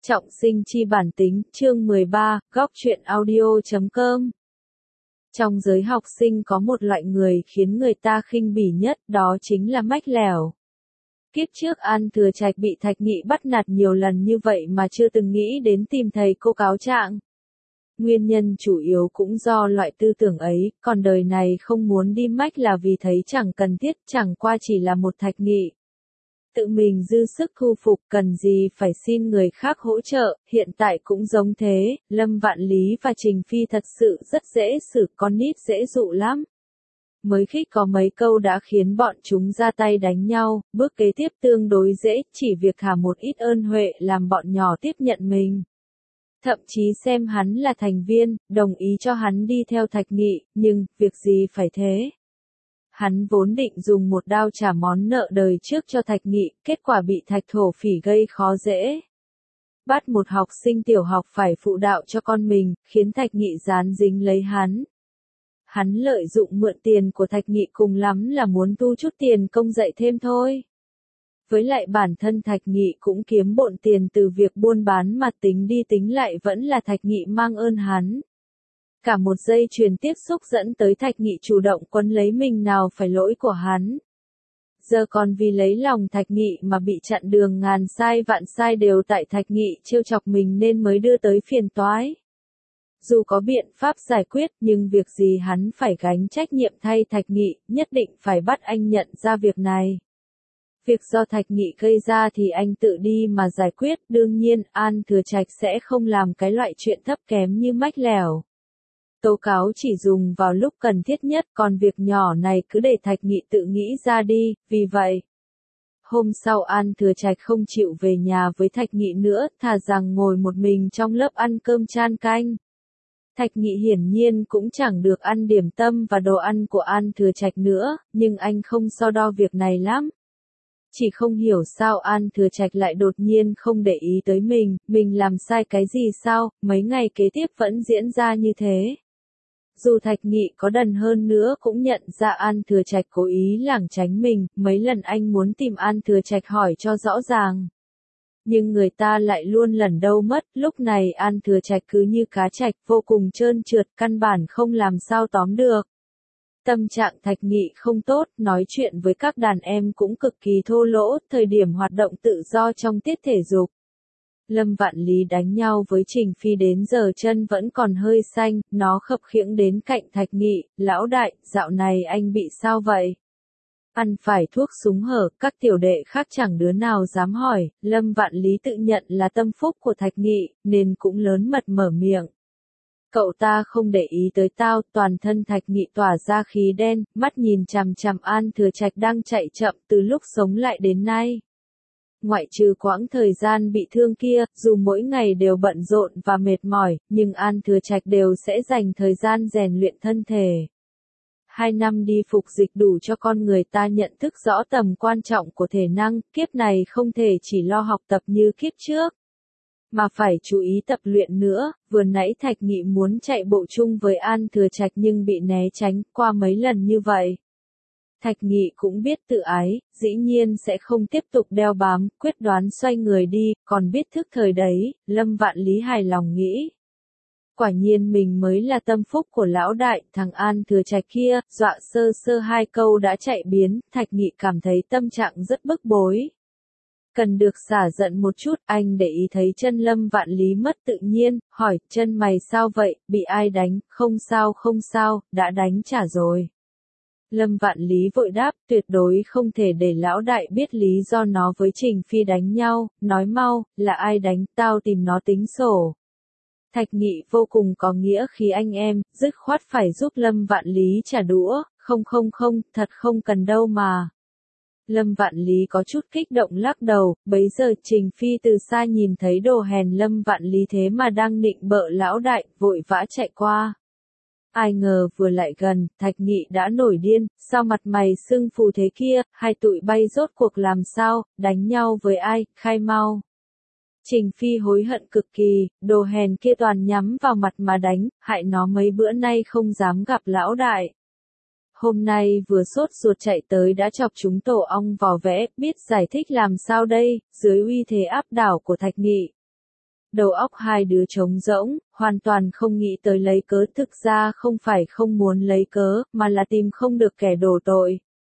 Trọng sinh chi bản tính, chương 13, góc truyện audio.com. Trong giới học sinh có một loại người khiến người ta khinh bỉ nhất, đó chính là mách lẻo. Kiếp trước An Thừa Trạch bị Thạch Nghị bắt nạt nhiều lần như vậy mà chưa từng nghĩ đến tìm thầy cô cáo trạng. Nguyên nhân chủ yếu cũng do loại tư tưởng ấy, còn đời này không muốn đi mách là vì thấy chẳng cần thiết, chẳng qua chỉ là một Thạch Nghị. Tự mình dư sức thu phục, cần gì phải xin người khác hỗ trợ, hiện tại cũng giống thế, Lâm Vạn Lý và Trình Phi thật sự rất dễ xử, con nít dễ dụ lắm. Mới khích có mấy câu đã khiến bọn chúng ra tay đánh nhau, bước kế tiếp tương đối dễ, chỉ việc thả một ít ơn huệ làm bọn nhỏ tiếp nhận mình. Thậm chí xem hắn là thành viên, đồng ý cho hắn đi theo Thạch Nghị, nhưng, việc gì phải thế? Hắn vốn định dùng một đao trả món nợ đời trước cho Thạch Nghị, kết quả bị Thạch Thổ Phỉ gây khó dễ. Bắt một học sinh tiểu học phải phụ đạo cho con mình, khiến Thạch Nghị gián dính lấy hắn. Hắn lợi dụng mượn tiền của Thạch Nghị cùng lắm là muốn thu chút tiền công dạy thêm thôi. Với lại bản thân Thạch Nghị cũng kiếm bộn tiền từ việc buôn bán mà tính đi tính lại vẫn là Thạch Nghị mang ơn hắn. Cả một dây chuyền tiếp xúc dẫn tới Thạch Nghị chủ động quấn lấy mình, nào phải lỗi của hắn. Giờ còn vì lấy lòng Thạch Nghị mà bị chặn đường, ngàn sai vạn sai đều tại Thạch Nghị trêu chọc mình nên mới đưa tới phiền toái. Dù có biện pháp giải quyết nhưng việc gì hắn phải gánh trách nhiệm thay Thạch Nghị, nhất định phải bắt anh nhận ra việc này. Việc do Thạch Nghị gây ra thì anh tự đi mà giải quyết, đương nhiên An Thừa Trạch sẽ không làm cái loại chuyện thấp kém như mách lẻo. Tố cáo chỉ dùng vào lúc cần thiết nhất, còn việc nhỏ này cứ để Thạch Nghị tự nghĩ ra đi, vì vậy. Hôm sau An Thừa Trạch không chịu về nhà với Thạch Nghị nữa, thà rằng ngồi một mình trong lớp ăn cơm chan canh. Thạch Nghị hiển nhiên cũng chẳng được ăn điểm tâm và đồ ăn của An Thừa Trạch nữa, nhưng anh không so đo việc này lắm. Chỉ không hiểu sao An Thừa Trạch lại đột nhiên không để ý tới mình làm sai cái gì sao, mấy ngày kế tiếp vẫn diễn ra như thế. Dù Thạch Nghị có đần hơn nữa cũng nhận ra An Thừa Trạch cố ý lảng tránh mình, mấy lần anh muốn tìm An Thừa Trạch hỏi cho rõ ràng. Nhưng người ta lại luôn lẩn đâu mất, lúc này An Thừa Trạch cứ như cá trạch, vô cùng trơn trượt, căn bản không làm sao tóm được. Tâm trạng Thạch Nghị không tốt, nói chuyện với các đàn em cũng cực kỳ thô lỗ, thời điểm hoạt động tự do trong tiết thể dục. Lâm Vạn Lý đánh nhau với Trình Phi đến giờ chân vẫn còn hơi xanh, nó khập khiễng đến cạnh Thạch Nghị, lão đại, dạo này anh bị sao vậy? Ăn phải thuốc súng hở, các tiểu đệ khác chẳng đứa nào dám hỏi, Lâm Vạn Lý tự nhận là tâm phúc của Thạch Nghị, nên cũng lớn mật mở miệng. Cậu ta không để ý tới tao, toàn thân Thạch Nghị tỏa ra khí đen, mắt nhìn chằm chằm An Thừa Trạch đang chạy chậm từ lúc sống lại đến nay. Ngoại trừ quãng thời gian bị thương kia, dù mỗi ngày đều bận rộn và mệt mỏi, nhưng An Thừa Trạch đều sẽ dành thời gian rèn luyện thân thể. 2 năm đi phục dịch đủ cho con người ta nhận thức rõ tầm quan trọng của thể năng, kiếp này không thể chỉ lo học tập như kiếp trước, mà phải chú ý tập luyện nữa. Vừa nãy Thạch Nghị muốn chạy bộ chung với An Thừa Trạch nhưng bị né tránh, qua mấy lần như vậy. Thạch Nghị cũng biết tự ái, dĩ nhiên sẽ không tiếp tục đeo bám, quyết đoán xoay người đi, còn biết thức thời đấy, Lâm Vạn Lý hài lòng nghĩ. Quả nhiên mình mới là tâm phúc của lão đại, thằng An Thừa Trạch kia, dọa sơ sơ 2 câu đã chạy biến, Thạch Nghị cảm thấy tâm trạng rất bức bối. Cần được xả giận một chút, anh để ý thấy chân Lâm Vạn Lý mất tự nhiên, hỏi, chân mày sao vậy, bị ai đánh, không sao, đã đánh trả rồi. Lâm Vạn Lý vội đáp, tuyệt đối không thể để lão đại biết lý do nó với Trình Phi đánh nhau, nói mau, là ai đánh, tao tìm nó tính sổ. Thạch Nghị vô cùng có nghĩa khí anh em, dứt khoát phải giúp Lâm Vạn Lý trả đũa, không, thật không cần đâu mà. Lâm Vạn Lý có chút kích động lắc đầu, bấy giờ Trình Phi từ xa nhìn thấy đồ hèn Lâm Vạn Lý thế mà đang nịnh bợ lão đại, vội vã chạy qua. Ai ngờ vừa lại gần, Thạch Nghị đã nổi điên, sao mặt mày sưng phù thế kia, hai tụi bay rốt cuộc làm sao, đánh nhau với ai, khai mau. Trình Phi hối hận cực kỳ, đồ hèn kia toàn nhắm vào mặt mà đánh, hại nó mấy bữa nay không dám gặp lão đại. Hôm nay vừa sốt ruột chạy tới đã chọc chúng tổ ong vò vẽ, biết giải thích làm sao đây, dưới uy thế áp đảo của Thạch Nghị. Đầu óc hai đứa trống rỗng, hoàn toàn không nghĩ tới lấy cớ, thực ra không phải không muốn lấy cớ, mà là tìm không được kẻ đổ tội.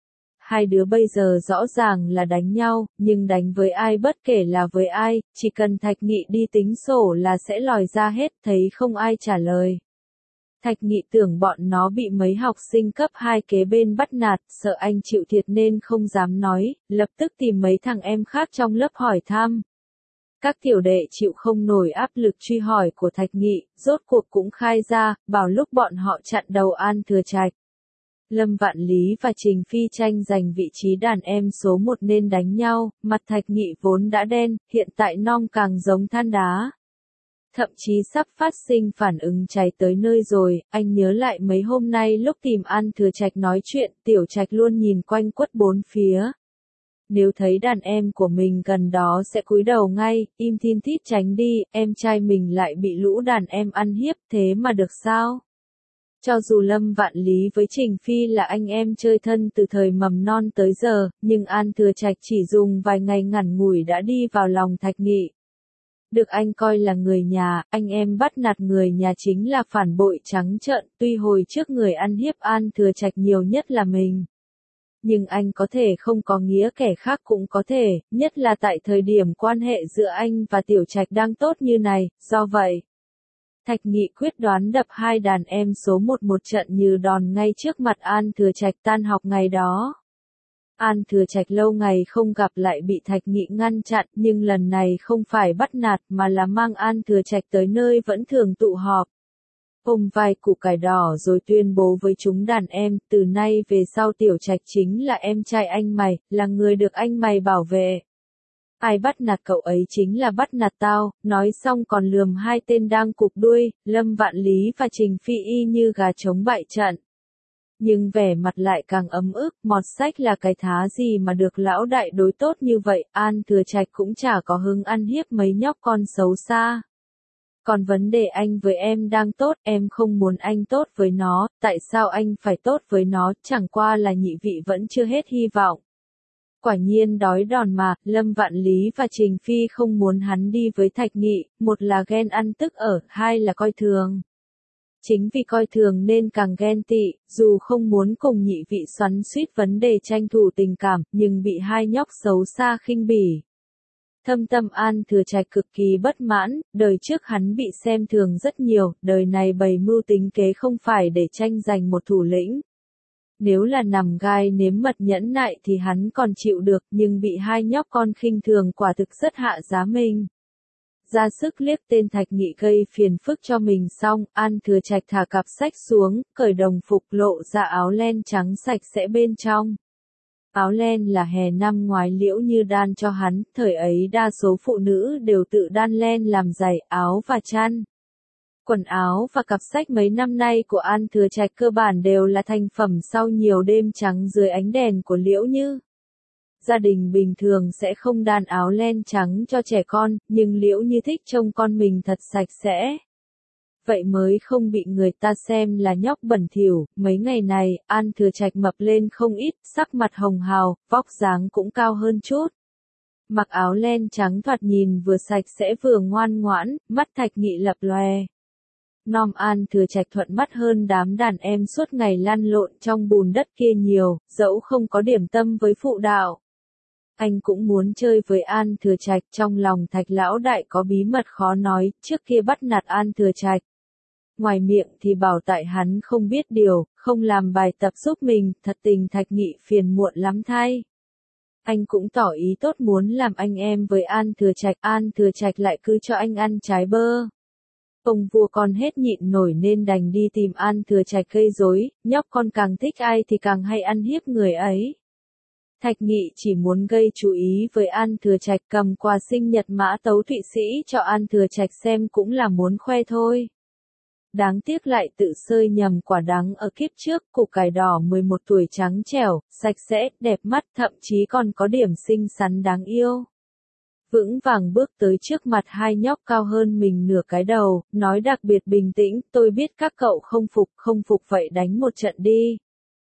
Hai đứa bây giờ rõ ràng là đánh nhau, nhưng đánh với ai bất kể là với ai, chỉ cần Thạch Nghị đi tính sổ là sẽ lòi ra hết, thấy không ai trả lời. Thạch Nghị tưởng bọn nó bị mấy học sinh cấp 2 kế bên bắt nạt, sợ anh chịu thiệt nên không dám nói, lập tức tìm mấy thằng em khác trong lớp hỏi thăm. Các tiểu đệ chịu không nổi áp lực truy hỏi của Thạch Nghị, rốt cuộc cũng khai ra, bảo lúc bọn họ chặn đầu An Thừa Trạch. Lâm Vạn Lý và Trình Phi tranh giành vị trí đàn em số 1 nên đánh nhau, mặt Thạch Nghị vốn đã đen, hiện tại non càng giống than đá. Thậm chí sắp phát sinh phản ứng cháy tới nơi rồi, anh nhớ lại mấy hôm nay lúc tìm An Thừa Trạch nói chuyện, Tiểu Trạch luôn nhìn quanh quất bốn phía. Nếu thấy đàn em của mình gần đó sẽ cúi đầu ngay, im thin thít tránh đi, em trai mình lại bị lũ đàn em ăn hiếp, thế mà được sao? Cho dù Lâm Vạn Lý với Trình Phi là anh em chơi thân từ thời mầm non tới giờ, nhưng An Thừa Trạch chỉ dùng vài ngày ngắn ngủi đã đi vào lòng Thạch Nghị. Được anh coi là người nhà, anh em bắt nạt người nhà chính là phản bội trắng trợn, tuy hồi trước người ăn hiếp An Thừa Trạch nhiều nhất là mình. Nhưng anh có thể không có nghĩa kẻ khác cũng có thể, nhất là tại thời điểm quan hệ giữa anh và Tiểu Trạch đang tốt như này, do vậy. Thạch Nghị quyết đoán đập hai đàn em số 1 một trận như đòn ngay trước mặt An Thừa Trạch tan học ngày đó. An Thừa Trạch lâu ngày không gặp lại bị Thạch Nghị ngăn chặn, nhưng lần này không phải bắt nạt mà là mang An Thừa Trạch tới nơi vẫn thường tụ họp. Ôm vai củ cải đỏ rồi tuyên bố với chúng đàn em, từ nay về sau Tiểu Trạch chính là em trai anh mày, là người được anh mày bảo vệ. Ai bắt nạt cậu ấy chính là bắt nạt tao, nói xong còn lườm hai tên đang cụp đuôi, Lâm Vạn Lý và Trình Phi y như gà trống bại trận. Nhưng vẻ mặt lại càng ấm ức, mọt sách là cái thá gì mà được lão đại đối tốt như vậy, An Thừa Trạch cũng chả có hứng ăn hiếp mấy nhóc con xấu xa. Còn vấn đề anh với em đang tốt, em không muốn anh tốt với nó, tại sao anh phải tốt với nó, chẳng qua là nhị vị vẫn chưa hết hy vọng. Quả nhiên đói đòn mà, Lâm Vạn Lý và Trình Phi không muốn hắn đi với Thạch Nghị, một là ghen ăn tức ở, hai là coi thường. Chính vì coi thường nên càng ghen tị, dù không muốn cùng nhị vị xoắn xuýt vấn đề tranh thủ tình cảm, nhưng bị hai nhóc xấu xa khinh bỉ. Thâm tâm An Thừa Trạch cực kỳ bất mãn, đời trước hắn bị xem thường rất nhiều, đời này bày mưu tính kế không phải để tranh giành một thủ lĩnh. Nếu là nằm gai nếm mật nhẫn nại thì hắn còn chịu được, nhưng bị hai nhóc con khinh thường quả thực rất hạ giá mình. Ra sức liếc tên Thạch Nghị gây phiền phức cho mình xong, An Thừa Trạch thả cặp sách xuống, cởi đồng phục lộ ra áo len trắng sạch sẽ bên trong. Áo len là hè năm ngoái Liễu Như đan cho hắn, thời ấy đa số phụ nữ đều tự đan len làm giày, áo và chăn. Quần áo và cặp sách mấy năm nay của An Thừa Trạch cơ bản đều là thành phẩm sau nhiều đêm trắng dưới ánh đèn của Liễu Như. Gia đình bình thường sẽ không đan áo len trắng cho trẻ con, nhưng Liễu Như thích trông con mình thật sạch sẽ. Vậy mới không bị người ta xem là nhóc bẩn thỉu. Mấy ngày này, An Thừa Trạch mập lên không ít, sắc mặt hồng hào, vóc dáng cũng cao hơn chút. Mặc áo len trắng thoạt nhìn vừa sạch sẽ vừa ngoan ngoãn, mắt Thạch Nghị lập lòe. Nom An Thừa Trạch thuận mắt hơn đám đàn em suốt ngày lăn lộn trong bùn đất kia nhiều, dẫu không có điểm tâm với phụ đạo. Anh cũng muốn chơi với An Thừa Trạch, trong lòng Thạch lão đại có bí mật khó nói, trước kia bắt nạt An Thừa Trạch. Ngoài miệng thì bảo tại hắn không biết điều, không làm bài tập giúp mình, thật tình Thạch Nghị phiền muộn lắm thay. Anh cũng tỏ ý tốt muốn làm anh em với An Thừa Trạch lại cứ cho anh ăn trái bơ. Ông vua con hết nhịn nổi nên đành đi tìm An Thừa Trạch gây rối, nhóc con càng thích ai thì càng hay ăn hiếp người ấy. Thạch Nghị chỉ muốn gây chú ý với An Thừa Trạch, cầm quà sinh nhật Mã Tấu Thụy Sĩ cho An Thừa Trạch xem cũng là muốn khoe thôi. Đáng tiếc lại tự sơi nhầm quả đắng ở kiếp trước, củ cải đỏ 11 tuổi trắng trẻo, sạch sẽ, đẹp mắt, thậm chí còn có điểm xinh xắn đáng yêu. Vững vàng bước tới trước mặt hai nhóc cao hơn mình nửa cái đầu, nói đặc biệt bình tĩnh, tôi biết các cậu không phục vậy đánh một trận đi.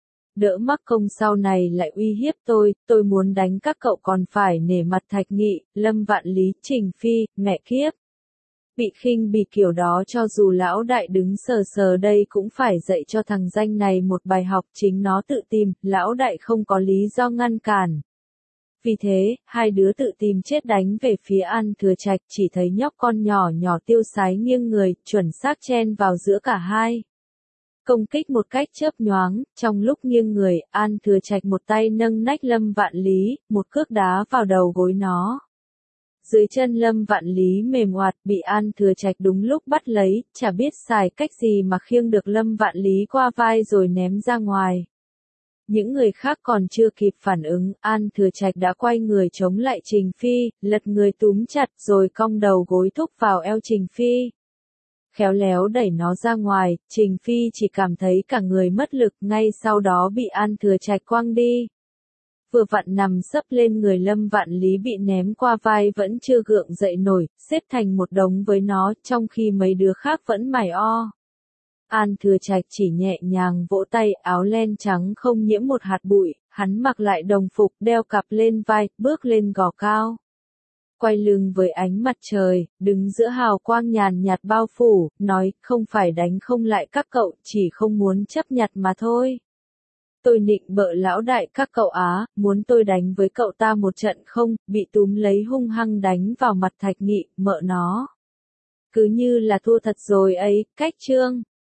Đỡ mắc công sau này lại uy hiếp tôi muốn đánh các cậu còn phải nể mặt Thạch Nghị, Lâm Vạn Lý, Trình Phi, mẹ kiếp. Bị khinh bỉ kiểu đó cho dù lão đại đứng sờ sờ đây cũng phải dạy cho thằng danh này một bài học, chính nó tự tìm, lão đại không có lý do ngăn cản. Vì thế, hai đứa tự tìm chết đánh về phía An Thừa Trạch, chỉ thấy nhóc con nhỏ nhỏ tiêu sái nghiêng người, chuẩn xác chen vào giữa cả hai. Công kích một cách chớp nhoáng, trong lúc nghiêng người, An Thừa Trạch một tay nâng nách Lâm Vạn Lý, một cước đá vào đầu gối nó. Dưới chân Lâm Vạn Lý mềm oạt, bị An Thừa Trạch đúng lúc bắt lấy, chả biết xài cách gì mà khiêng được Lâm Vạn Lý qua vai rồi ném ra ngoài. Những người khác còn chưa kịp phản ứng, An Thừa Trạch đã quay người chống lại Trình Phi, lật người túm chặt rồi cong đầu gối thúc vào eo Trình Phi. Khéo léo đẩy nó ra ngoài, Trình Phi chỉ cảm thấy cả người mất lực, ngay sau đó bị An Thừa Trạch quăng đi. Vừa vặn nằm sấp lên người Lâm Vạn Lý bị ném qua vai vẫn chưa gượng dậy nổi, xếp thành một đống với nó, trong khi mấy đứa khác vẫn mải o. An Thừa Trạch chỉ nhẹ nhàng vỗ tay, áo len trắng không nhiễm một hạt bụi, hắn mặc lại đồng phục, đeo cặp lên vai, bước lên gò cao. Quay lưng với ánh mặt trời, đứng giữa hào quang nhàn nhạt bao phủ, nói, không phải đánh không lại các cậu, chỉ không muốn chấp nhặt mà thôi. Tôi nịnh bợ lão đại các cậu á, muốn tôi đánh với cậu ta một trận không, bị túm lấy hung hăng đánh vào mặt Thạch Nghị, mợ nó. Cứ như là thua thật rồi ấy, cách chương.